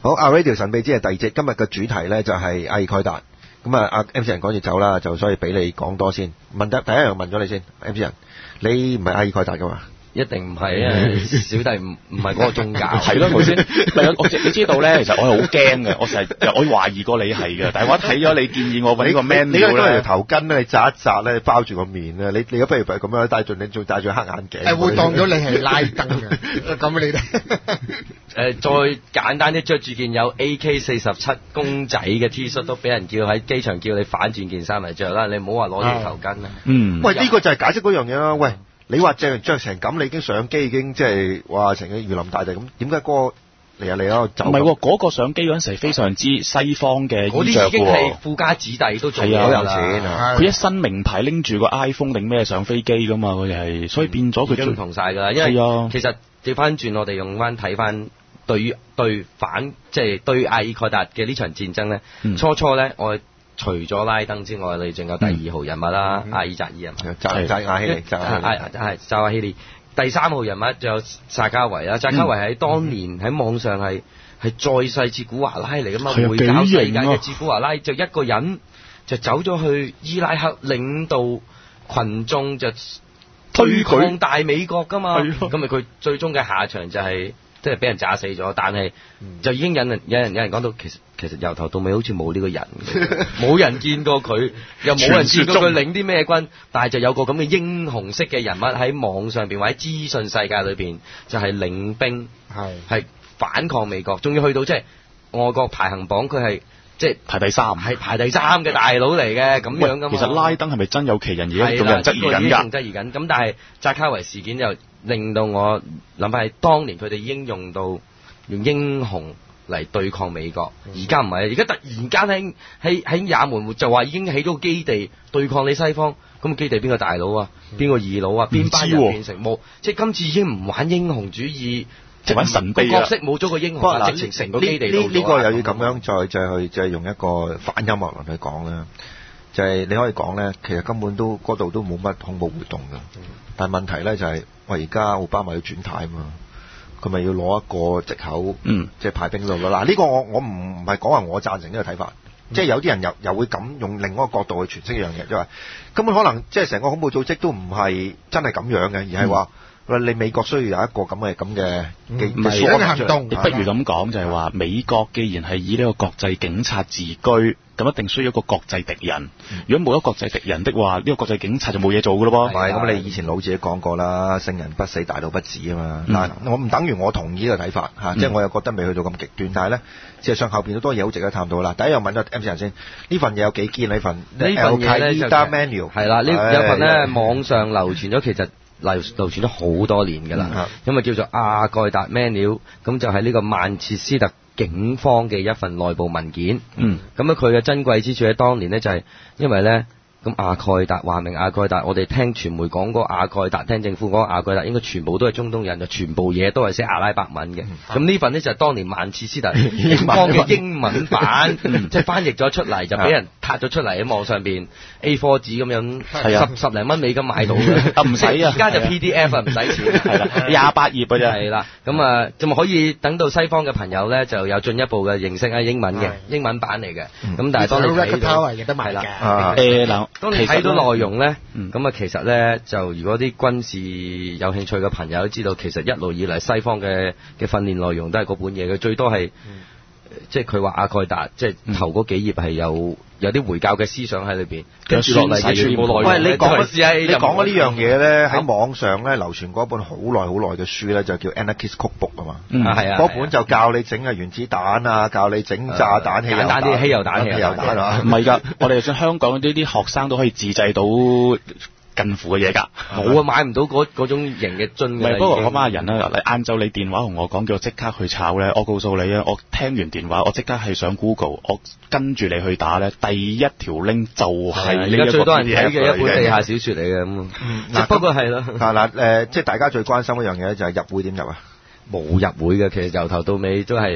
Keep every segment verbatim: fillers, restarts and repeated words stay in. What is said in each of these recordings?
好，阿 Radio 神秘之夜第二節，今日嘅主題咧就係阿爾蓋達。咁啊，阿 M C 人講住走啦，就所以俾你講多先。問得第一樣問咗你先 ，M C 人，你唔係阿爾蓋達噶嘛？ 一定唔係啊！小弟唔唔係嗰個宗教。 係咯，頭先，我你知道咧，其實我係好驚嘅，我成日我懷疑過你係嘅，但係我一睇咗你建議我揾呢個 menu 你嗰條頭巾咧，你紮一紮咧，包住個面咧，你你而家不如咁樣戴住，你仲戴住黑眼鏡。 係會當咗你係拉登嘅，咁你哋。 誒，再簡單啲，着住件有 A K 四十七公仔嘅 T 恤都俾人叫喺機場叫你反轉件衫嚟着啦，你唔好話攞條頭巾啦。 嗯。 喂，呢個就係解釋嗰樣嘢啦。喂。你話着着成咁，你已經上機已經即係哇成個如臨大敵咁，點解嗰個嚟啊嚟啊就唔係喎？嗰個上機嗰陣時係非常之西方嘅衣着喎， 嗰啲已經係富家子弟都做咗有錢啊！ 佢一身名牌拎住個 iPhone 定咩上飛機噶嘛？佢哋係，所以變咗佢唔同晒㗎啦。因為其實調翻轉，我哋用翻睇翻對於對反即係對阿爾蓋達嘅呢場戰爭咧， 嗯、 初初咧我。除咗拉登之外，你仲有第二號人物啦，阿爾扎爾啊， 扎扎亞希利，扎係扎亞希利。第三號人物仲有薩卡維啦，薩卡維喺當年喺網上係係再世哲古華拉嚟噶嘛，回教世界嘅哲古華拉，就一個人就走咗去伊拉克領導群眾就對抗大美國噶嘛，咁咪佢最終嘅下場就係。即係俾人炸死咗，但係就已經有人有人有人講到，其實其實由頭到尾好似冇呢個人，冇人見過佢，又冇人見過佢領啲咩軍，但係就有個咁嘅英雄式嘅人物喺網上邊或者資訊世界裏邊，就係、是、領兵，係係反抗美國，仲要去到即係外國排行榜，佢係即係排第三， 係排第三嘅大佬嚟嘅咁樣噶嘛。 其實拉登係咪真有其人而家仲有人質疑緊㗎？ 質疑緊，咁但係扎卡維事件就令到我諗翻係當年佢哋已經用到用英雄嚟對抗美國，而家唔係，而家突然間喺喺喺也門就話已經起咗個基地對抗你西方，咁基地邊個大佬啊？邊個二佬啊？邊班人變成冇？即係今次已經唔玩英雄主義， 即係玩神秘個角色冇咗個英雄，直情成個基地呢呢個又要咁樣再再去再用一個反音樂論去講啦。就係、是、你可以講咧，其實根本都嗰度都冇乜恐怖活動㗎。嗯、但係問題咧就係、是，喂而家奧巴馬要轉態啊嘛，佢咪要攞一個藉口， 嗯， 即係派兵度咯。嗱，呢個我我唔唔係講話我贊成呢個睇法，嗯、即係有啲人又又會咁用另一個角度去詮釋一樣嘢，即係話根本可能即係成個恐怖組織都唔係真係咁樣嘅，而係話。嗯你美國需要有一個咁嘅咁嘅嘅嘅行動， 你不如咁講就係話，美國既然係以呢個國際警察自居，咁一定需要一個國際敵人。嗯、如果冇咗國際敵人的話，呢、這個國際警察就冇嘢做噶咯噃。 唔係，咁你以前老子都講過啦，聖人不死，大道不止啊嘛。嗱、嗯，我唔等於我同意呢個睇法嚇，嗯、即係我又覺得未去到咁極端，但係咧，事實上後邊好多嘢好值得探討啦。第一樣問咗 M C 人先，呢份嘢有幾堅？呢份呢份嘢咧就係啦，呢有份咧網上流傳咗，其實。流流傳咗好多年㗎啦，咁啊、嗯、叫做阿蓋達 Manual，咁就係呢個曼徹斯特警方嘅一份內部文件。嗯，咁啊佢嘅珍貴之處喺當年呢，就係因為咧。咁阿蓋達話明阿蓋達，我哋聽傳媒講過阿蓋達，聽政府講阿蓋達，應該全部都係中東人，就全部嘢都係寫阿拉伯文嘅。咁呢、嗯、份呢，就係、是、當年曼徹斯特警方嘅英文版，即係翻譯咗出嚟就俾人撻咗出嚟喺網上邊 A 四 紙咁樣，十十零蚊美金買到嘅，啊唔使啊，而家就 P D F 啊唔使錢，係啦，廿八頁嘅啫，係啦，咁啊咁可以等到西方嘅朋友咧就有進一步嘅認識啊英文嘅英文版嚟嘅，咁但係當你睇到係啦，誒嗱。當你睇到內容咧，咁啊、嗯、其實咧就如果啲軍事有興趣嘅朋友都知道，其實一路以嚟西方嘅嘅訓練內容都係嗰本嘢嘅，最多係、嗯、即係佢話阿蓋達，即係頭嗰幾頁係有有啲回教嘅思想喺裏邊，跟住落嚟嘅全部內容。喂，你講你講嘅呢樣嘢咧喺網上咧流傳過一本好耐好耐嘅書咧，就叫 Anarchist Cookbook 啊嘛， 嗯係啊， 嗰本就教你整啊原子彈啊，教你整炸彈、汽油彈、 汽油彈、汽油彈啊， 唔係㗎，我哋就香港呢啲學生都可以自製到近乎嘅嘢㗎， 冇啊，買唔到嗰嗰種型嘅樽嘅。 不過嗰班人咧，你晏晝你電話同我講叫我即刻去炒咧，我告訴你啊，我聽完電話，我即刻係上 Google，我跟住你去打咧，第一條 link 就係呢一個。而家最多人睇嘅一本地下小説嚟嘅咁。 嗱， 不過係咯。 嗱誒，即係大家最關心一樣嘢就係入會點入啊？ 冇入會嘅，其實由頭到尾都係。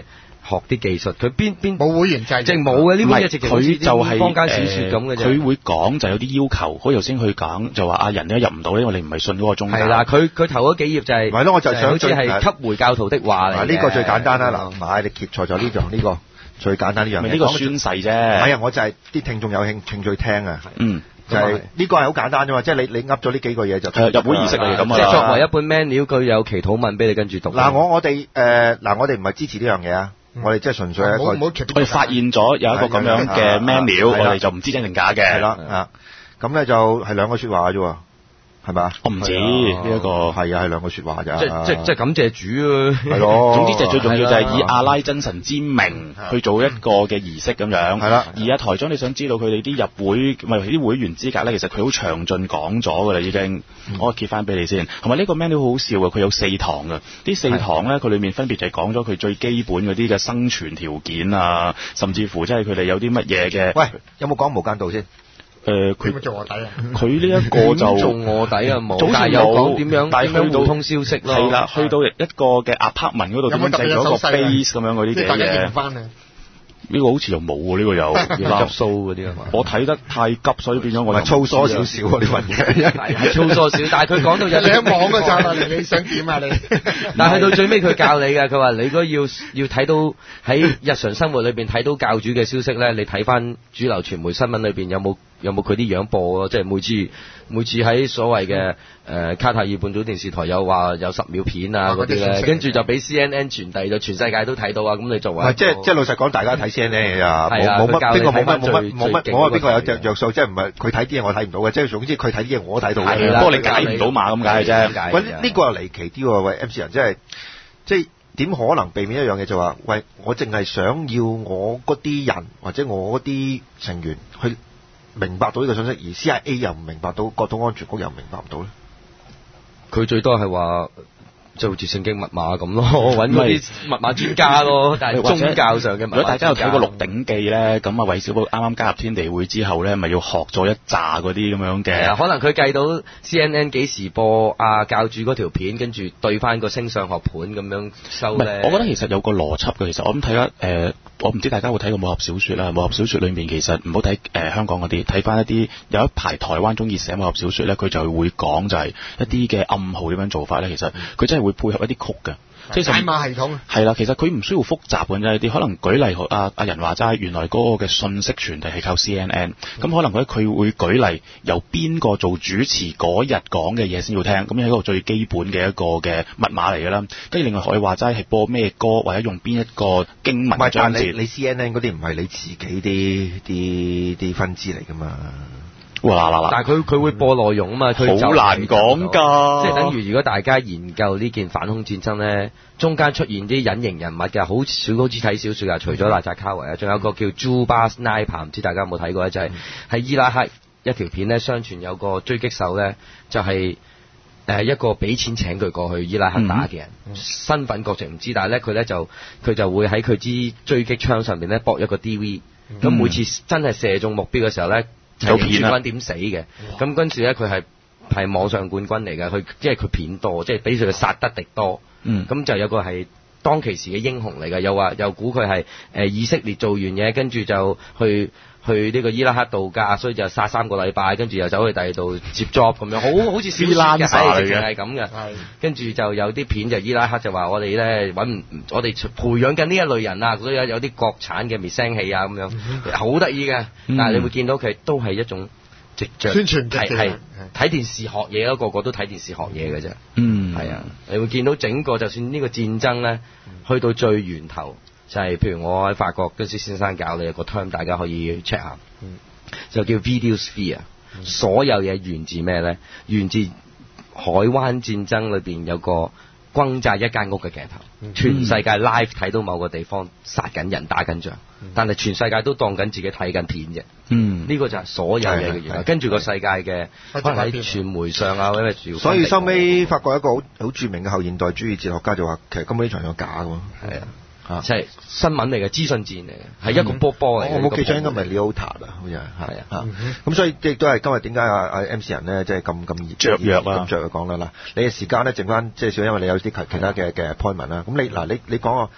學啲技術，佢邊邊冇會員制， 即係冇嘅呢啲嘢，直情佢就係坊間小説咁嘅啫。 佢會講就有啲要求，好似頭先佢講就話啊人咧入唔到咧，因為你唔係信嗰個宗教。 係啦，佢佢頭嗰幾頁就係係咯，我就想好似係給回教徒的話嚟嘅。 呢個最簡單啦，嗱，唔係你揭錯咗呢樣呢個最簡單呢樣嘢。 呢個宣誓啫。 係啊，我就係啲聽眾有興興趣聽啊。 嗯。 就係呢個係好簡單啫嘛，即係你你噏咗呢幾個嘢就入會儀式嚟咁啊。 即係作為一本 manual，佢有祈禱文俾你跟住讀。 嗱，我我哋誒嗱，我哋唔係支持呢樣嘢啊，我哋即係純粹係一個。 我哋發現咗有一個咁樣嘅 manual，我哋就唔知真定假嘅。 係啦啊，咁咧就係兩個説話啫喎。係咪啊？ 我唔知呢一個係啊，係兩個説話咋。 即即即感謝主啊！ 係咯。 總之就最重要就係以阿拉真神之名去做一個嘅儀式咁樣。係啦。而阿台長，你想知道佢哋啲入會唔係啲會員資格咧？其實佢好詳盡講咗㗎啦，已經。我揭翻俾你先。同埋呢個 manual 好好笑嘅，佢有四堂嘅。呢四堂咧，佢裡面分別就係講咗佢最基本嗰啲嘅生存條件啊，甚至乎即係佢哋有啲乜嘢嘅。 喂，有冇講無間道先？ 誒佢做臥底啊！ 佢呢一個就做臥底啊冇， 但係有講點樣但係去到互通消息咯。 係啦，去到一個嘅 apartment 嗰度點樣製咗個 base 咁樣嗰啲嘅嘢。呢個好似又冇喎，呢個有急數嗰啲啊嘛。 我睇得太急，所以變咗我粗疏少少啊！呢份嘢係粗疏少，但係佢講到有你一望嘅咋，你想點啊你？ 但係去到最尾佢教你嘅，佢話你如果要要睇到喺日常生活裏邊睇到教主嘅消息咧，你睇翻主流傳媒新聞裏邊有冇有冇佢啲樣播咯？即係每次每次喺所謂嘅誒卡塔爾半島電視台有話有十秒片啊嗰啲咧，跟住就俾 C N N 傳遞，就全世界都睇到啊！咁你作為即係即係老實講，大家睇 C N N 嘅咋，冇冇乜邊個冇乜冇乜冇乜冇話邊個有隻著數，即係唔係佢睇啲嘢我睇唔到嘅，即係總之佢睇啲嘢我睇到嘅。 不過你解唔到碼咁解嘅啫。 喂，呢個又離奇啲喎，喂 M C 人即係即係點可能避免一樣嘢就話，喂我淨係想要我嗰啲人或者我嗰啲成員去明白到呢個信息，而 C I A 又唔明白到，國土安全局又明白唔到咧。 佢最多係話就好似聖經密碼咁咯，揾嗰啲密碼專家咯。但係宗教上嘅密碼， 如果大家有睇過《鹿鼎記》咧，咁啊韋小寶啱啱加入天地會之後咧，咪要學咗一紮嗰啲咁樣嘅。 可能佢計到 C N N 幾時播啊教主嗰條片，跟住對翻個星相學盤咁樣收咧。 我覺得其實有個邏輯嘅。其實我咁睇啦，誒，我唔知大家會睇過武俠小說啦。武俠小說裏面其實唔好睇誒香港嗰啲，睇翻一啲有一排台灣中意寫武俠小說咧，佢就會講就係一啲嘅暗號點樣做法咧。其實佢真係會配合一啲曲嘅。即係解碼系統係啦，其實佢唔需要複雜嘅啫，啲可能舉例阿阿人話齋，原來嗰個嘅信息傳遞係靠 C N N，咁、嗯、可能佢佢會舉例由邊個做主持嗰日講嘅嘢先要聽，咁係一個最基本嘅一個嘅密碼嚟㗎啦。跟住另外可以話齋係播咩歌或者用邊一個經文章節。 你你 C N N 嗰啲唔係你自己啲啲啲分支嚟㗎嘛？ 哇啦啦！ 但係佢佢會播內容啊嘛，佢好難講㗎。 即係等於如果大家研究呢件反恐戰爭咧，中間出現啲隱形人物嘅，好少好似睇小説啊，除咗納扎卡維啊，仲有個叫 Juba Sniper，唔知大家有冇睇過咧？就係、是、喺伊拉克一條片咧，相傳有個狙擊手咧，就係誒一個俾錢請佢過去伊拉克打嘅人，嗯、身份國籍唔知，但係咧佢咧就佢就會喺佢支狙擊槍上面咧駁一個 D V，咁、嗯、每次真係射中目標嘅時候咧。有片啦，點死嘅？咁跟住咧，佢係係網上冠軍嚟嘅，佢即係佢片多，即係比佢殺得敵多。嗯，咁就有個係當其時嘅英雄嚟嘅，又話又估佢係誒以色列做完嘢，跟住就去去呢個伊拉克度假，所以就殺三個禮拜，跟住又走去第二度接 job 咁樣，好好似小説嘅，係咁嘅。跟住就有啲片就伊拉克就話我哋咧揾唔，我哋培養緊呢一類人啊，所以有有啲國產嘅滅聲器啊咁樣，好得意嘅。但係你會見到佢都係一種直著宣傳嘅， 係睇電視學嘢咯，個個都睇電視學嘢嘅啫。 嗯， 係啊，你會見到整個就算呢個戰爭咧，去到最源頭。就係、是、譬如我喺法國嗰時先生教你有個 term， 大家可以 check 下，嗯、就叫 video sphere、嗯。所有嘢源自咩咧？源自海灣戰爭裏邊有個轟炸一間屋嘅鏡頭，嗯、全世界 live 睇到某個地方殺緊人打緊仗，嗯、但係全世界都當緊自己睇緊片啫。嗯，呢個就係所有嘢嘅源頭。跟住個世界嘅可能喺傳媒上啊，或者係所以收尾法國一個好好著名嘅後現代主義哲學家就話，其實根本呢場有假㗎喎。係啊。 啊，即係新聞嚟嘅，資訊戰嚟嘅，係一個波波嚟嘅。 我冇記錯應該唔係 Leota 啊，好似係係啊，咁所以亦都係今日點解啊啊 M C 人咧，即係咁咁雀躍啊， 咁雀躍講啦嗱，你嘅時間咧剩翻即係少，因為你有啲其其他嘅嘅 appointment 啦。咁你嗱你你講啊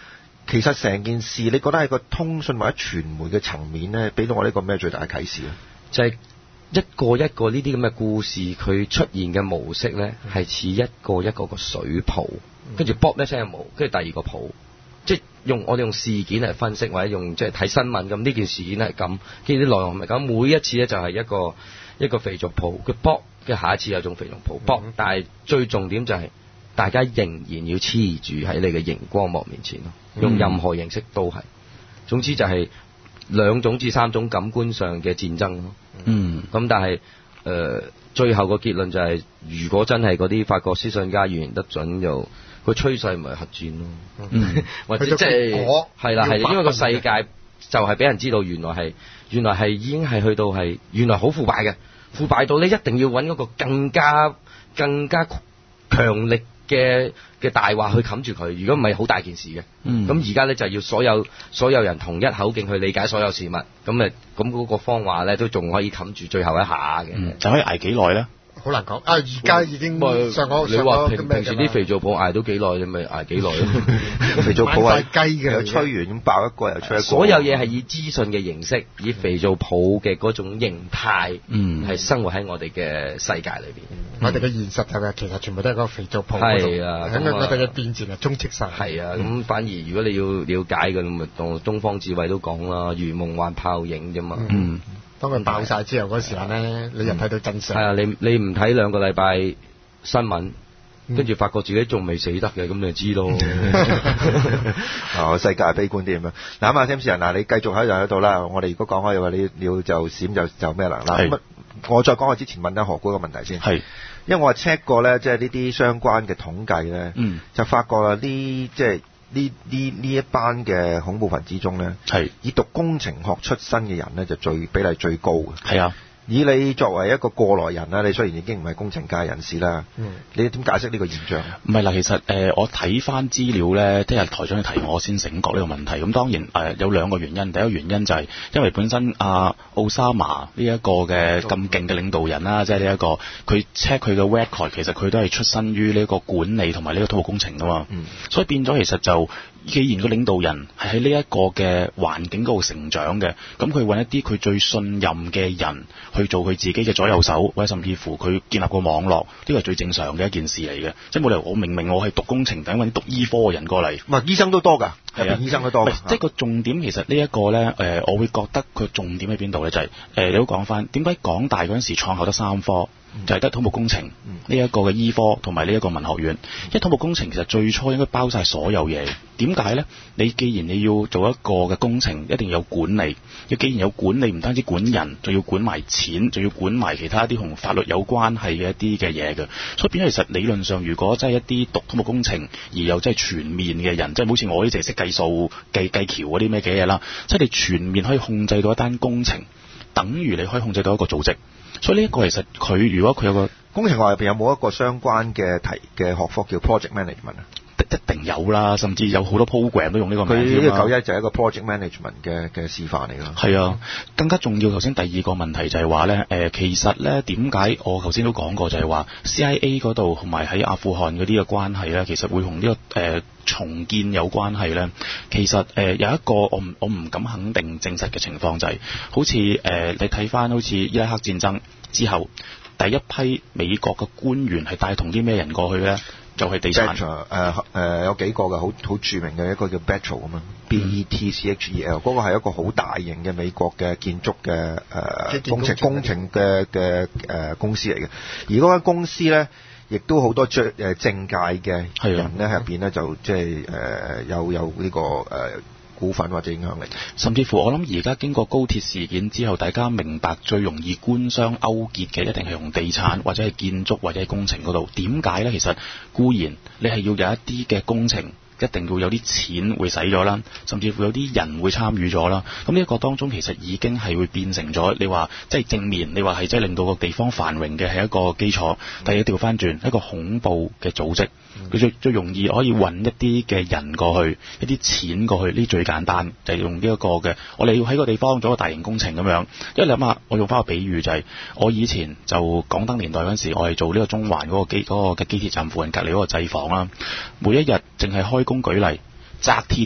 其實成件事，你覺得係個通訊或者傳媒嘅層面咧，俾到我呢個咩最大嘅啟示咧？ 就係一個一個呢啲咁嘅故事，佢出現嘅模式咧，係似一個一個個水泡，跟住卜一聲冇，跟住第二個泡，即係用我哋用事件嚟分析，或者用即係睇新聞咁，呢件事件係咁，跟住啲內容係咪咁？每一次咧就係一個一個肥皂泡，佢卜嘅下一次有種肥皂泡卜，嗯、但係最重點就係、是、大家仍然要黐住喺你嘅熒光幕面前咯，用任何形式都係。總之就係兩種至三種感官上嘅戰爭咯。嗯，咁但係誒、呃、最後個結論就係、是，如果真係嗰啲法國思想家預言得準，就個趨勢咪核戰咯。嗯，或者即係係啦，係因為個世界就係俾人知道原來係原來係已經係去到係原來好腐敗嘅，腐敗到咧一定要揾嗰個更加更加強力嘅嘅大話去冚住佢，如果唔係好大件事嘅。咁而家咧就要所有所有人同一口徑去理解所有事物，咁誒咁嗰個謊話咧都仲可以冚住最後一下嘅、嗯。 就可以捱幾耐咧？ 好難講啊！而家已經上個你話平平時啲肥皂泡捱到幾耐，你咪捱幾耐咯。 肥皂泡係雞嘅，又吹完咁爆一個又吹一個。 所有嘢係以資訊嘅形式，以肥皂泡嘅嗰種形態，嗯，係生活喺我哋嘅世界裏邊。 嗯、我哋嘅現實係咪其實全部都係嗰個肥皂泡嗰度？係啊，咁我哋嘅變遷係充斥晒。 係啊，咁、嗯、反而如果你要了解嘅，咁咪當東方智慧都講啦，如夢幻泡影啫嘛。嗯。嗯當佢爆晒之後嗰時候咧，你又睇到真相。係、 嗯、啊，你你唔睇兩個禮拜新聞，跟住發覺自己仲未死得嘅，咁你就知咯。 啊，世界悲觀啲咁樣。嗱咁啊，Sam 人嗱，你繼續喺度喺度啦。我哋如果講開嘅話，你你要就閃就就咩啦？嗱，咁我再講我之前問緊何姑個問題先。係，因為我係 check 過咧，即係呢啲相關嘅統計咧，嗯，就發覺啦，呢即係。呢呢呢一班嘅恐怖分子中咧，係以讀工程學出身嘅人咧，就最比例最高嘅。係啊，以你作為一個過來人啦，你雖然已經唔係工程界人士啦，嗯，你點解釋呢個現象？ 唔係啦，其實誒、呃，我睇翻資料咧，聽日台長去提我先醒覺呢個問題。咁當然誒、呃、有兩個原因，第一個原因就係因為本身阿奧沙瑪呢一個嘅咁勁嘅領導人啦，即係呢一個佢 check 佢嘅 record， 其實佢都係出身於呢個管理同埋呢個土木工程噶嘛，嗯，所以變咗其實就。既然個領導人係喺呢一個嘅環境嗰度成長嘅，咁佢揾一啲佢最信任嘅人去做佢自己嘅左右手，或者甚至乎佢建立個網絡，呢個係最正常嘅一件事嚟嘅。即係冇理由我明明我係讀工程，等揾啲讀醫科嘅人過嚟。 唔係醫生都多㗎，係啊，醫生都多。 即係個重點其實呢一個咧，誒、呃，我會覺得佢重點喺邊度咧？就係、是、誒、呃，你都講翻點解港大嗰陣時創校得三科？就係、是、得土木工程呢一、嗯、個嘅醫科同埋呢一個文學院，因為土木工程其實最初應該包晒所有嘢。點解呢？你既然你要做一個嘅工程，一定要有管理。你既然有管理，唔單止管人，仲要管埋錢，仲要管埋其他一啲同法律有關係嘅一啲嘅嘢嘅。所以變咗其實理論上，如果真係一啲讀土木工程而又真係全面嘅人，即係好似我呢淨係識計數、計計橋嗰啲咩嘅嘢啦，即係你全面可以控制到一單工程，等於你可以控制到一個組織。所以呢一個其實佢如果佢有個工程學入邊有冇一個相關嘅題嘅學科叫 project management 啊？ 一定有啦，甚至有好多 program 都用呢個名。 佢呢個九一就係一個 project management 嘅嘅示範嚟㗎。 係啊，更加重要頭先第二個問題就係話咧，誒其實咧點解我頭先都講過就係話 C I A 嗰度同埋喺阿富汗嗰啲嘅關係咧，其實會同呢、這個誒、呃、重建有關係咧。其實誒、呃、有一個我唔我唔敢肯定證實嘅情況就係、是，好似誒、呃、你睇翻好似伊拉克戰爭之後，第一批美國嘅官員係帶同啲咩人過去咧？就係、是、地產。誒誒、 呃呃、有幾個嘅好好著名嘅一個叫 Bechtel 咁啊 B E T C H E L 嗰個係一個好大型嘅美國嘅建築嘅誒、呃、工程工程嘅嘅誒公司嚟嘅，而嗰間公司咧，亦都好多誒政界嘅人咧喺入邊咧，就即係誒有有呢、這個誒。呃股份或者影響力， 甚至乎我諗而家經過高鐵事件之後，大家明白最容易官商勾結嘅一定係用地產或者係建築或者係工程嗰度。點解呢？其實固然你係要有一啲嘅工程，一定要有啲錢會使咗啦，甚至乎有啲人會參與咗啦。咁呢一個當中其實已經係會變成咗，你話即係正面，你話係即係令到個地方繁榮嘅係一個基礎。第二調翻轉一個恐怖嘅組織。佢最最容易可以揾一啲嘅人過去，一啲錢過去，呢最簡單就係、是、用呢一個嘅。我哋要喺個地方做一個大型工程咁樣。因為你諗下，我用翻個比喻就係、是，我以前就港燈年代嗰陣時，我係做呢個中環嗰個機嗰、那個嘅機鐵站附近隔離嗰個製房啦。每一日淨係開工舉例，紮鐵嘅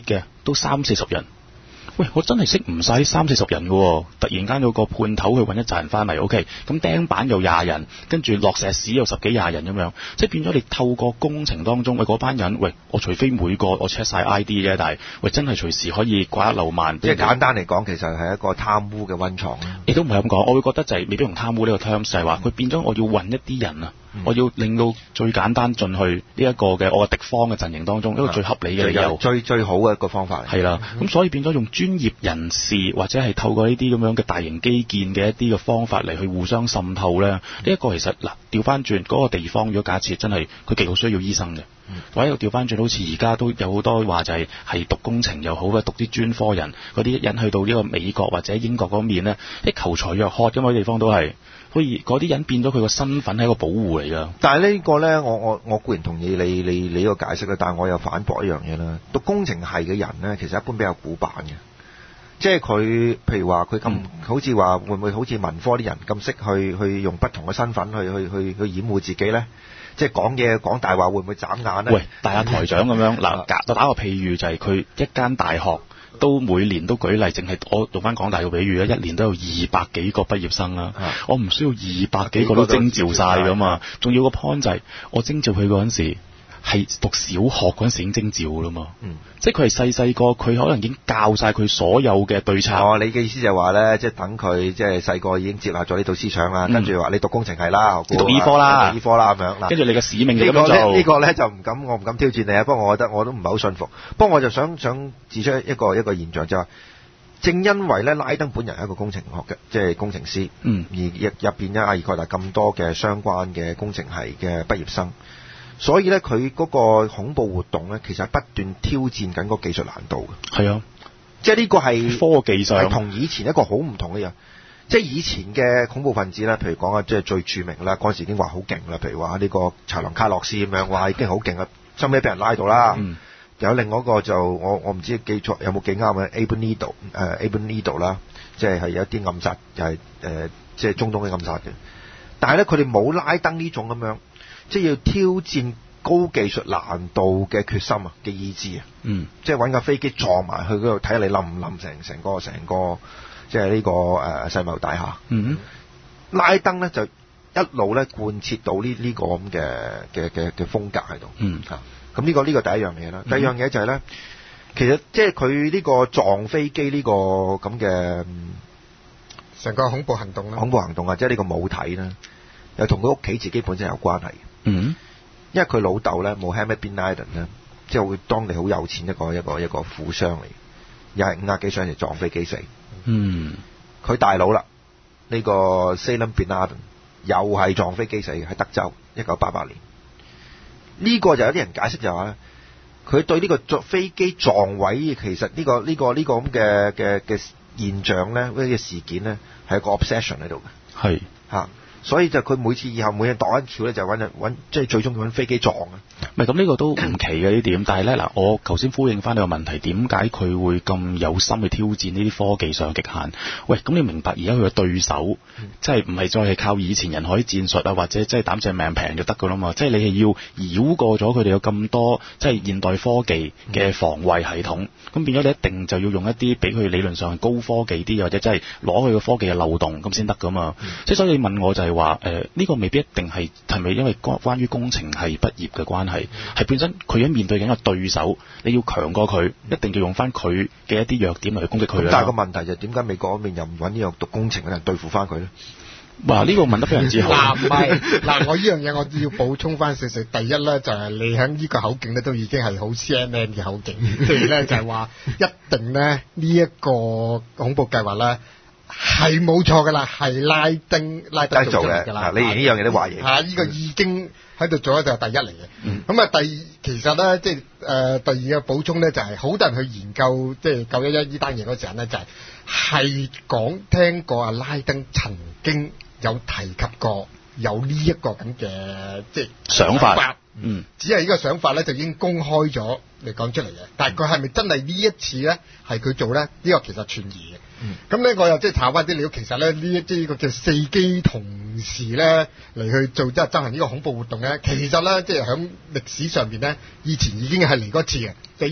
都三四十人。喂，我真係識唔晒三四十人嘅喎，突然間有個判頭去揾一紮人翻嚟 ，OK， 咁釘板又廿人，跟住落石屎又十幾廿人咁樣，即係變咗你透過工程當中，喂嗰班人，喂我除非每個我 check 晒 I D 啫，但係喂真係隨時可以掛一漏萬。 即係簡單嚟講，其實係一個貪污嘅溫床。 亦都唔係咁講，我會覺得就係未必用貪污呢個 terms， 就係話佢變咗我要揾一啲人啊。嗯、我要令到最簡單進去呢一個嘅我嘅敵方嘅陣營當中，一個最合理嘅理由， 最最好嘅一個方法。 係啦，咁、嗯、所以變咗用專業人士或者係透過呢啲咁樣嘅大型基建嘅一啲嘅方法嚟去互相滲透咧。呢、嗯、一、這個其實嗱調翻轉嗰個地方，如果假設真係佢極好需要醫生嘅，嗯、或者又調翻轉，好似而家都有好多話就係係讀工程又好嘅，讀啲專科人嗰啲人去到呢個美國或者英國嗰面咧，啲求才若渴咁嘅地方都係。所以嗰啲人變咗佢個身份係一個保護嚟㗎。 但係呢個咧，我我我固然同意你你你呢個解釋啦，但係我又反駁一樣嘢啦。讀工程系嘅人咧，其實一般比較古板嘅，即係佢譬如話佢咁好似話會唔會好似文科啲人咁識去去用不同嘅身份去去去去掩護自己咧？即係講嘢講大話會唔會眨眼咧？ 喂，大下台長咁樣嗱，打打個譬喻就係佢一間大學。都每年都舉例，淨係我用翻港大嘅比喻咧，一年都有二百幾個畢業生啦。我唔需要二百幾個都徵召晒噶嘛，仲要個 point 就係我徵召佢嗰陣時係讀小學嗰陣時已經徵召啦嘛。嗯，即係佢係細細個，佢可能已經教晒佢所有嘅對策。 哦，你嘅意思就係話咧，即係等佢即係細個已經接納咗呢套思想啦，跟住話你讀工程係啦， 你讀醫科啦， 讀醫科啦咁樣。 跟住你嘅使命就咁樣做。 呢、呢個咧就唔敢，我唔敢挑戰你啊。不過我覺得我都唔係好信服。不過我就想想指出一個一個現象就係、是。正因為咧，拉登本人係一個工程學嘅，即係工程師，嗯，而入入邊咧，阿爾蓋達咁多嘅相關嘅工程系嘅畢業生，所以咧，佢嗰個恐怖活動咧，其實係不斷挑戰緊個技術難度嘅。係啊，即係呢個係科技上係同以前一個好唔同嘅嘢。即係以前嘅恐怖分子咧，譬如講啊，即係最著名啦，嗰陣時已經話好勁啦，譬如話呢個查良卡洛斯咁樣，話已經好勁啦，收尾俾人拉到啦。嗯，有另外一個就我我唔知記錯有冇記啱嘅 Aben Needle 誒 Aben Needle 啦，即係係有一啲暗殺，又係誒即係中東嘅暗殺嘅。但係咧，佢哋冇拉登呢種咁樣，即係要挑戰高技術難度嘅決心啊嘅意志啊。嗯，即係揾架飛機撞埋去嗰度睇下你冧唔冧成成個成個即係呢個誒世貿大廈。嗯，拉登咧就一路咧貫徹到呢呢個咁嘅嘅嘅嘅風格喺度。嗯嚇。咁呢、這個呢、這個第一樣嘢啦，第二樣嘢就係、是、咧，其實即係佢呢個撞飛機呢個咁嘅成個恐怖行動啦， 恐怖行動啊，即係呢個母體咧，又同佢屋企自己本身有關係。嗯，因為佢老豆咧，Mohammed bin Laden咧，即係會當地好有錢一個一個一個富商嚟，又係五廿幾歲嚟撞飛機死。嗯，佢大佬啦，呢、這個 Salim bin Laden 又係撞飛機死喺德州，一九八八年。呢、這個就有啲人解釋就係話咧，佢對呢個撞飛機撞位，其實呢、這個呢、這個呢、這個咁嘅嘅嘅現象咧，呢、這個事件咧，係一個 obsession 喺度嘅。係嚇。所以就佢每次以後每日度緊橋咧，就揾人揾，即係最終揾飛機撞啊！ 唔係咁呢個都唔奇嘅呢點，但係咧嗱，我頭先呼應翻你個問題，點解佢會咁有心去挑戰呢啲科技上嘅極限？喂，咁你明白而家佢嘅對手，嗯、即係唔係再係靠以前人海戰術啊，或者即係膽隻命平就得噶啦嘛？即係你係要繞過咗佢哋有咁多即係現代科技嘅防衛系統，咁、嗯、變咗你一定就要用一啲比佢理論上高科技啲，或者即係攞佢個科技嘅漏洞咁先得噶嘛？即係、嗯、所以你問我就係、是。話誒呢個未必一定係係咪因為關關於工程系畢業嘅關係，係本身佢喺面對緊個對手，你要強過佢，一定要用翻佢嘅一啲弱點嚟去攻擊佢。 但係個問題就係點解美國嗰邊又唔揾呢個讀工程嘅人對付翻佢咧？ 哇！呢、這個問得非常之好。 嗱唔係嗱，我呢樣嘢我要補充翻少少。第一咧就係、是、你喺呢個口徑咧都已經係好 C N N 嘅口徑，譬如咧就係、是、話一定咧呢一、這個恐怖計劃咧。係冇錯噶啦，係拉登拉登做出嚟噶啦。 你連呢樣嘢都懷疑？ 啊，呢、這個已經喺度做咗就係第一嚟嘅。咁啊、嗯，第其實咧，即係誒、呃，第二個補充咧，就係、是、好多人去研究即係九一一呢單嘢嗰陣咧，就係係講聽過阿拉登曾經有提及過有呢一個咁嘅即係想法。想法嗯，只係呢個想法咧就已經公開咗嚟講出嚟嘅，但係佢係咪真係呢一次咧係佢做咧？呢、這個其實存疑嘅。咁咧、嗯、我又即係查翻啲料，其實咧呢一啲個叫四機同時咧嚟去做即係執行呢個恐怖活動咧，其實咧即係喺歷史上邊咧以前已經係嚟過一次嘅，就係一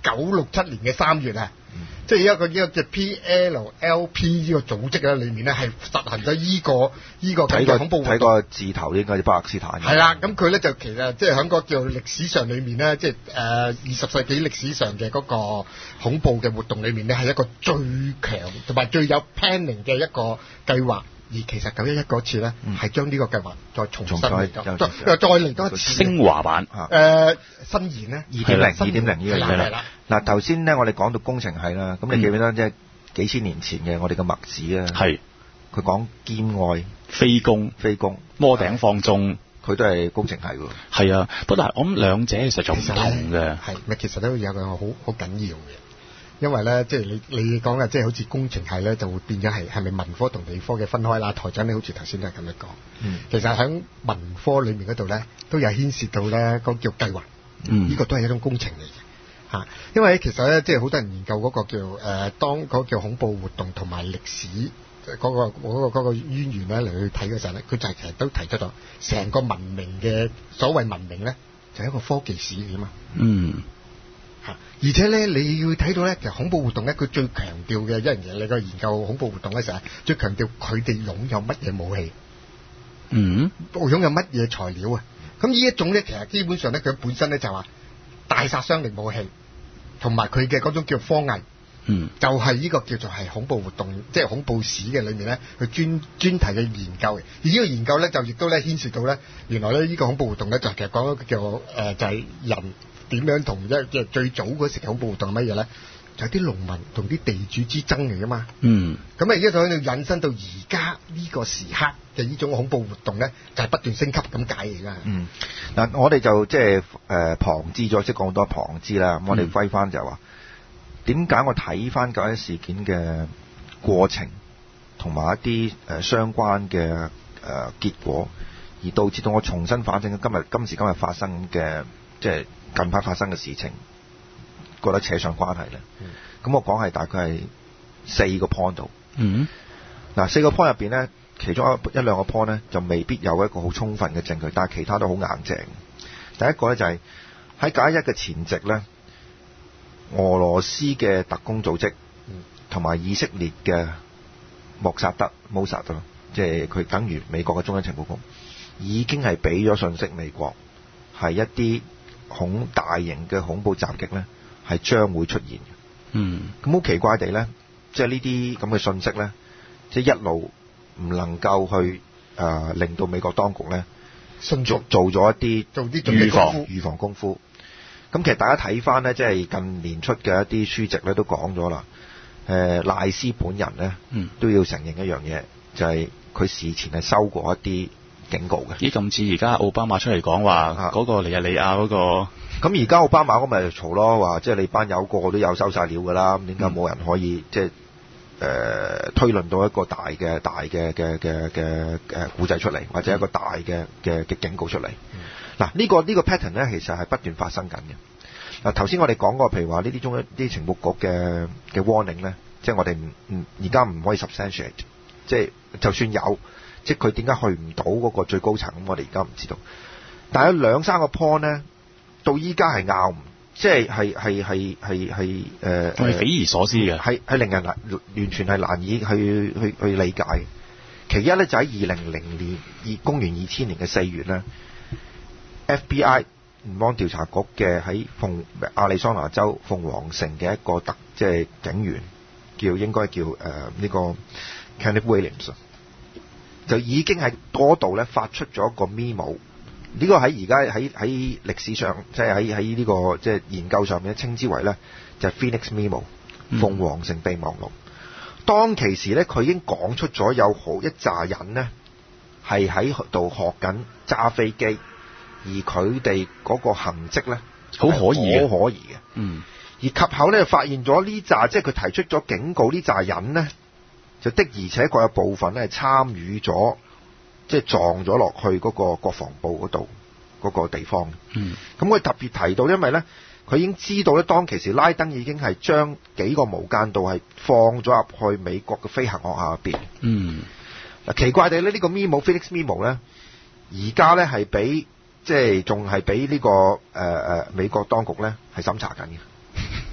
九六七年嘅三月啊。即係一個一個嘅 P L L P 呢個組織咧，裏面咧係實行咗依、這個依、這個咁嘅恐怖活動。 睇個字頭應該係巴勒斯坦。 係啦，咁佢咧就其實即係喺個叫歷史上裏面咧，即係誒二十世紀歷史上嘅嗰個恐怖嘅活動裏面咧，係一個最強同埋最有 planning 嘅一個計劃。而其實九一一嗰次咧，係將呢個計劃再重新嚟咗，再再嚟多一次升華版。 誒、呃、新言咧， 二點零，二點零呢樣嘢係啦。 嗱頭先咧，我哋講到工程係啦，咁你記唔記得即係幾千年前嘅我哋嘅墨子啊？係佢講兼愛、 飛弓、 飛弓、 摩頂放鐘， 佢都係工程係喎。係啊，不過但係我諗兩者其實就唔同嘅。 係咪其實都有個好好緊要嘅？因為咧，即係你你講嘅，即係好似工程係咧，就會變咗係係咪文科同理科嘅分開啦？台長你好似頭先都係咁樣講。嗯，其實喺文科裏面嗰度咧，都有牽涉到咧嗰個叫計劃。嗯，呢個都係一種工程嚟嘅嚇。因為其實咧，即係好多人研究嗰個叫誒、呃，當嗰個叫恐怖活動同埋歷史嗰、嗰個嗰、嗰個嗰個淵源咧嚟去睇嘅時候咧，佢就係其實都提出咗成個文明嘅所謂文明咧，就係一個科技史嚟㗎嘛。嗯。而且咧，你要睇到咧，其實恐怖活動咧，佢最強調嘅一樣嘢，你個研究恐怖活動嘅時候，最強調佢哋擁有乜嘢武器，嗯，擁有乜嘢材料啊？咁呢一種咧，其實基本上咧，佢本身咧就話大殺傷力武器，同埋佢嘅嗰種叫科藝，嗯，就係、是、呢個叫做係恐怖活動，即係恐怖史嘅裏面咧，佢專專題嘅研究。而呢個研究咧，就亦都咧牽涉到咧，原來咧呢個恐怖活動咧，就其實講一個叫誒、呃，就係、是、人。點樣同一即係最早嗰時恐怖活動係乜嘢咧？就係啲農民同啲地主之爭嚟噶嘛。嗯。咁啊，而家就喺度引申到而家呢個時刻嘅呢種恐怖活動咧，就係、是、不斷升級咁解嚟㗎。嗯。 嗱，我哋就即係誒旁支咗，即係講多旁支啦。咁、嗯、我哋歸翻就話，點解我睇翻九一事件嘅過程，同埋一啲誒、呃、相關嘅誒、呃、結果，而導致到我重新反省今日今時今日發生嘅即係。近排發生嘅事情，覺得扯上關係咧。咁、嗯、我講係大概係四個 point 度。嗯。嗱，四個 point 入邊咧，其中一一兩個 point 咧就未必有一個好充分嘅證據，但係其他都好硬淨。第一個咧就係喺九一一嘅前夕咧，俄羅斯嘅特工組織同埋以色列嘅莫薩德 Mossad 咯，即係佢等於美國嘅中央情報局，已經係俾咗信息美國，係一啲恐大型嘅恐怖襲擊咧，係將會出現嘅。嗯，咁好奇怪地咧，即係呢啲咁嘅信息咧，即係一路唔能夠去誒、呃、令到美國當局咧，做做咗一啲做啲預防預防功夫。咁其實大家睇翻咧，即係近年出嘅一啲書籍咧，都講咗啦。誒、呃，賴斯本人咧，嗯，都要承認一樣嘢，就係、是、佢事前係收過一啲警告嘅。 咦，咁似而家奧巴馬出嚟講話嗰個尼日利亞嗰個， 咁而家奧巴馬咁咪嘈咯，話即係你班友個個都有收晒料㗎啦，咁點解冇人可以即係誒推論到一個大嘅大嘅嘅嘅嘅誒故仔出嚟，或者一個大嘅嘅嘅警告出嚟？嗱、嗯，呢、這個呢、這個 pattern 咧，其實係不斷發生緊嘅。嗱，頭先我哋講過，譬如話呢啲中一啲情報局嘅嘅 warning 咧，即係我哋唔唔而家唔可以 substantiate，即係就算有。即係佢點解去唔到嗰個最高層？咁我哋而家唔知道。但係有兩三個 point 咧，到依家係拗唔，即係係係係係係誒， 係匪夷所思嘅， 係係令人難完全係難以去去去理解。其一咧就喺二零零年二公元二千年嘅四月咧 ，F B I 聯邦調查局嘅喺鳳亞利桑那州鳳凰城嘅一個特即係警員，叫應該叫誒呢、呃這個 Kenneth Williams。就已經喺嗰度咧發出咗一個 memo，呢個喺而家喺喺歷史上，即係喺喺呢個即係研究上面稱之為咧就係 Phoenix Memo，鳳凰城備忘錄。當其時咧，佢已經講出咗有好一紮人咧係喺度學緊揸飛機，而佢哋嗰個行跡咧好可疑嘅， 好可疑嘅。嗯，而及後咧發現咗呢紮，即係佢提出咗警告呢紮人咧。就的而且確有部分咧係參與咗，即係撞咗落去嗰個國防部嗰度嗰個地方。嗯，咁佢特別提到，因為咧佢已經知道咧，當其時拉登已經係將幾個無間道係放咗入去美國嘅飛行學校入邊。嗯，嗱奇怪地咧，呢個 memo Felix Memo 咧，而家咧係俾即係仲係俾呢個誒誒、呃、美國當局咧係審查緊嘅。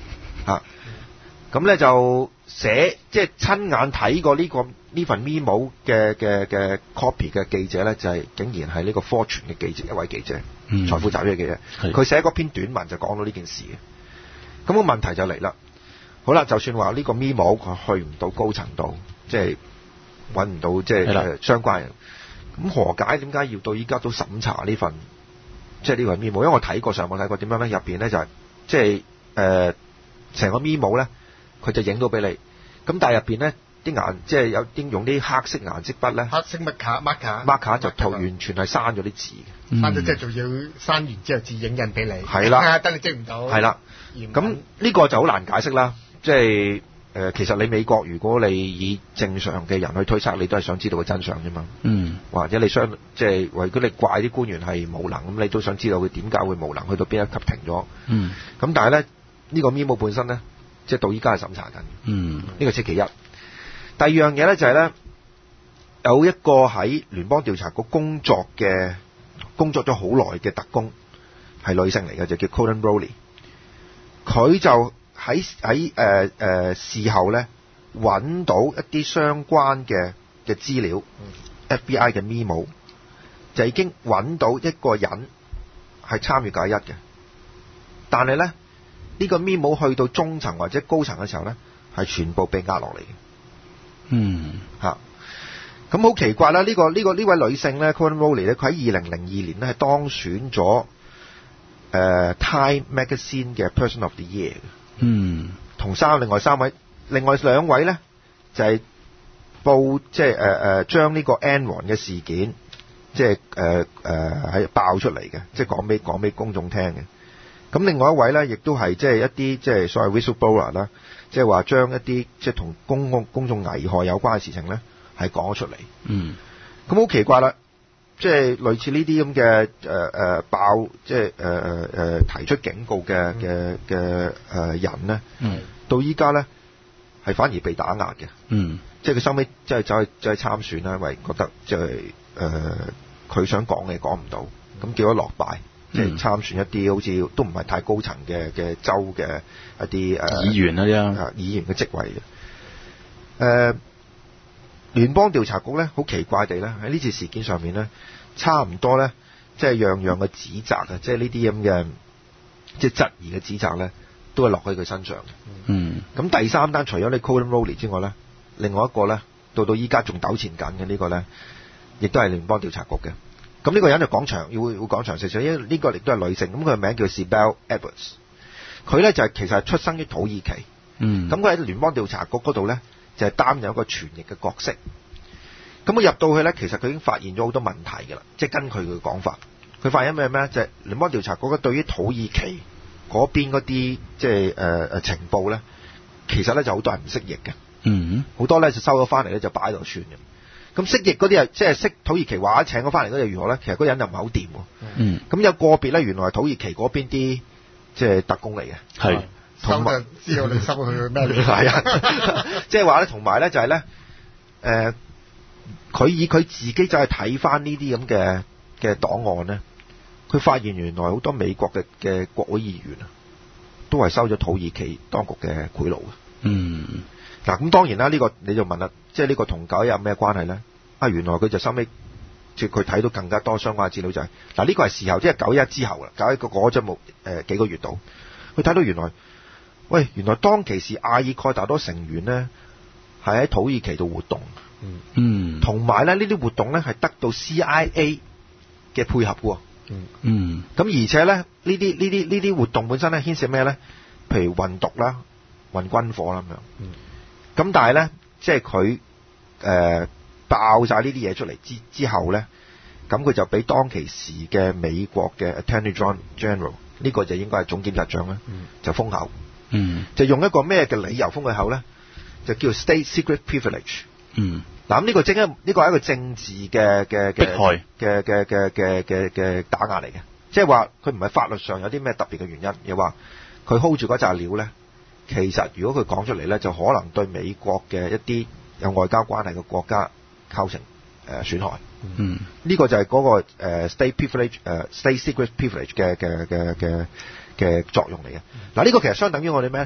嚇。咁咧就寫即係親眼睇過呢、這個呢份 memo 嘅嘅嘅 copy 嘅記者咧，就係、是、竟然係呢個 Fortune 嘅記者一位記者， 嗯、 財富雜誌嘅記者，佢寫嗰篇短文就講到呢件事嘅。咁、那個問題就嚟啦，好啦，就算話呢個 memo 佢去唔到高層度，即係揾唔到即係相關人，咁何解點解要到依家都審查呢份即係呢份 memo？因為我睇過上網睇過點樣咧，入邊咧就係、是、即係誒成個 memo 咧。佢就影到俾你，咁但係入邊咧啲顏，即係有啲用啲黑色顏色筆咧， 黑色乜卡 marker marker 就塗完全係刪咗啲字嘅， 刪咗即係仲要刪完之後字影印俾你， 係啦， 等你積唔到， 係啦，咁呢個就好難解釋啦。即係誒，其實你美國如果你以正常嘅人去推測，你都係想知道個真相啫嘛， 嗯， 或者你想即係如果你怪啲官員係無能，咁你都想知道佢點解會無能，去到邊一級停咗， 嗯， 咁但係咧呢個 memo 本身咧。即係到依家係審查緊， 嗯， 呢個即其一。第二樣嘢咧就係咧，有一個喺聯邦調查局工作嘅工作咗好耐嘅特工，係女性嚟嘅，就叫 Colin Rowley。佢就喺喺誒誒事後咧揾到一啲相關嘅嘅資料、嗯、F B I 嘅 memo， 就已經揾到一個人係參與九一嘅，但係咧。呢、這個 memo 去到中層或者高層嘅時候咧，係全部被壓落嚟嘅。 嗯， 嚇，咁好奇怪啦！呢、這個呢、這個呢位女性咧 Colin Rowley 咧，佢喺二零零二年咧係當選咗誒、呃、Time Magazine 嘅 Person of the Year 嘅。 嗯，同三另外三位，另外兩位咧就係、是、報即係誒誒將呢個 Enron 嘅事件，即係誒誒喺爆出嚟嘅，即係講俾講俾公眾聽嘅。咁另外一位咧，亦都係即係一啲即係所謂 whistleblower 啦，即係話將一啲即係同公公公眾危害有關嘅事情咧，係講咗出嚟。 嗯， 咁好奇怪啦，即係類似呢啲咁嘅誒誒爆，即係誒誒誒提出警告嘅嘅嘅誒人咧， 嗯， 到依家咧係反而被打壓嘅。 嗯， 即係佢收尾即係走去走去參選啦，因為覺得即係誒佢想講嘅講唔到，咁結果落敗。即係參選一啲好似都唔係太高層嘅嘅州嘅一啲誒、呃、 議員啊，啲啊議員嘅職位嘅。誒、呃、聯邦調查局咧，好奇怪地咧喺呢次事件上面咧，差唔多咧，即係樣樣嘅指責啊，即係呢啲咁嘅即係質疑嘅指責咧，都係落喺佢身上。 嗯。咁第三單除咗你 Colin Rowley 之外咧，另外一個咧，到到依家仲糾纏緊嘅呢個咧，亦都係聯邦調查局嘅。咁呢個人就講長，要會會講長少少，因為呢個亦都係女性。咁佢嘅名叫 Sibel Edwards，佢咧就係、是、其實係出生於土耳其。 嗯。咁佢喺聯邦調查局嗰度咧，就係、是、擔任一個傳譯嘅角色。咁佢入到去咧，其實佢已經發現咗好多問題㗎啦。即係根據佢嘅講法，佢發現咩咩就係、是、聯邦調查局對於土耳其嗰邊嗰啲即係誒誒情報咧，其實咧就好多人唔識譯嘅。 嗯。好多咧就收咗翻嚟咧就擺喺度算嘅。咁識譯嗰啲啊，即係識土耳其話請咗翻嚟嗰啲如何咧？其實嗰人就唔係好掂喎。 嗯。咁有個別咧，原來係土耳其嗰邊啲即係特工嚟嘅。 係。 收就知道你收佢咩料。 係啊，即係話咧，同埋咧就係、是、咧，誒、呃，佢以佢自己就係睇翻呢啲咁嘅嘅檔案咧，佢發現原來好多美國嘅嘅國會議員啊，都係收咗土耳其當局嘅賄賂嘅。 嗯。 嗱，咁當然啦，呢、這個你就問啦，即係呢個同九一有咩關係咧？啊，原來佢就收尾，即係佢睇到更加多相關嘅資料就係、是，嗱呢個係事後，即係九一之後啦，九一個過咗冇誒幾個月度，佢睇到原來，喂，原來當其時阿爾蓋達多成員咧係喺土耳其度活動， 嗯嗯， 同埋咧呢啲活動咧係得到 C I A 嘅配合喎， 嗯嗯， 咁而且咧呢啲呢啲呢啲活動本身咧牽涉咩咧？譬如運毒啦、運軍火啦咁樣。嗯咁但係咧，即係佢誒爆晒呢啲嘢出嚟之之後咧，咁佢就俾當其時嘅美國嘅 Attorney General 呢個就應該係總檢察長咧、嗯，就封口， 嗯， 就用一個咩嘅理由封佢口咧？就叫 State Secret Privilege， 嗯， 嗱咁呢個正一呢個係一個政治嘅嘅嘅迫害嘅嘅嘅嘅嘅嘅打壓嚟嘅，即係話佢唔係法律上有啲咩特別嘅原因，又話佢 hold 住嗰紮料咧。其實如果佢講出嚟咧，就可能對美國嘅一啲有外交關係嘅國家構成誒損害。 嗯， 呢個就係嗰個誒 state privilege 誒 state secret privilege 嘅嘅嘅嘅嘅作用嚟嘅。嗱，呢個其實相等於我哋咩？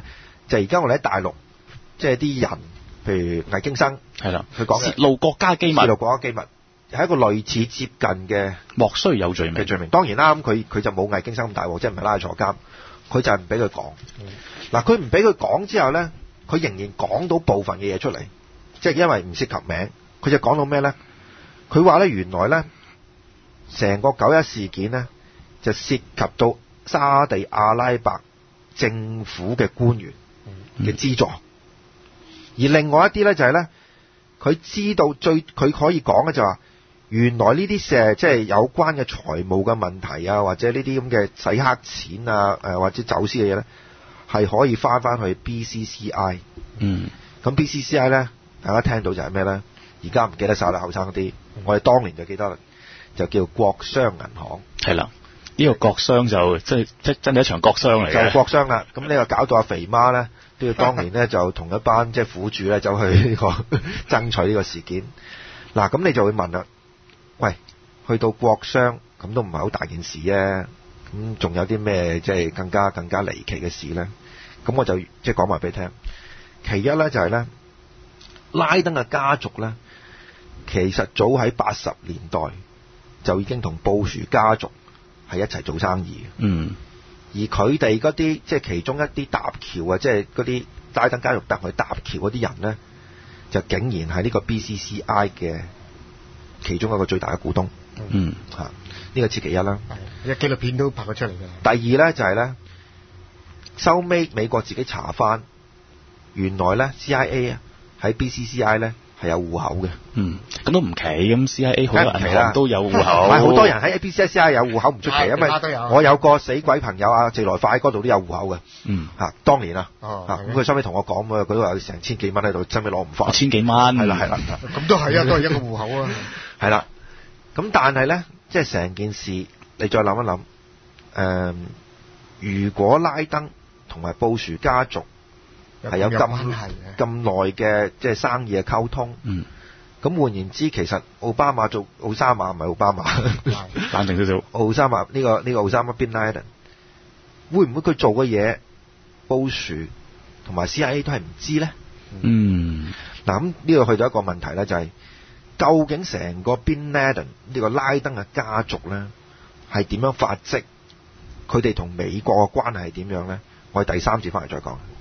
就係而家我哋喺大陸，即係啲人，譬如魏京生， 係啦， 佢講嘅泄露國家機密， 泄露國家機密係一個類似接近嘅莫須有罪名嘅罪名。當然啦，咁佢佢就冇魏京生咁大鑊，即係唔係拉佢坐監，佢就係唔俾佢講。嗱、嗯，佢唔俾佢講之後咧，佢仍然講到部分嘅嘢出嚟，即係因為唔涉及名，佢就講到咩咧？佢話咧，原來咧成個九一事件咧就涉及到沙地阿拉伯政府嘅官員嘅資助，嗯、而另外一啲咧就係咧，佢知道最佢可以講嘅就話，原來呢啲誒即係有關嘅財務嘅問題啊，或者呢啲咁嘅洗黑錢啊，誒或者走私嘅嘢咧，係可以翻翻去 B C C I。 嗯， 咁 B C C I 咧，大家聽到就係咩咧？而家唔記得晒啦，後生啲，我哋當年就記得啦，就叫國商銀行。 係啦，呢、這個國商就即係即真係一場國商嚟嘅。 就國商啦，咁呢個搞到阿肥媽咧，都要當年咧就同一班即係苦主咧走去呢、這個爭取呢個事件。嗱，咁你就會問啦，喂，去到國商咁都唔係好大件事啊，咁仲有啲咩即係更加更加離奇嘅事咧？咁我就即係講埋俾你聽。其一咧就係咧，拉登嘅家族咧。其實早喺八十年代就已經同布殊家族係一齊做生意嘅。 嗯， 而佢哋嗰啲即係其中一啲搭橋啊，即係嗰啲拉登家族搭去搭橋嗰啲人咧，就竟然係呢個 B C C I 嘅其中一個最大嘅股東。 嗯， 嚇、啊，呢個此其一啦。 係，紀錄片都拍咗出嚟嘅。 第二咧就係、是、咧，收尾美國自己查翻，原來咧 C I A 啊喺 B C C I 咧。係有戶口嘅， 嗯，咁都唔奇，咁 C I A 好多銀行都有戶口， 唔係好多人喺 A B C C I 有戶口唔出奇，因為我有個死鬼朋友啊，謝來快嗰度都有戶口嘅， 嗯， 嚇、啊，當年啊， 哦， 咁佢收尾同我講啊，佢都話有成千幾蚊喺度，收尾攞唔翻， 千幾蚊， 係啦係啦， 咁都係啊，都係一個戶口啊， 係啦，咁但係咧，即係成件事，你再諗一諗，誒、呃，如果拉登同埋布殊家族。係有咁咁耐嘅即係生意嘅溝通， 嗯， 咁換言之，其實奧巴馬做奧沙馬唔係奧巴馬， 冷靜少少。 奧沙馬呢個呢個奧沙馬 bin Laden 會唔會佢做嘅嘢，布殊同埋 C I A 都係唔知咧？ 嗯， 嗱咁呢度去到一個問題咧，就係、是、究竟成個 bin Laden 呢個拉登嘅家族咧係點樣發跡？佢哋同美國嘅關係係點樣咧？我哋第三節翻嚟再講。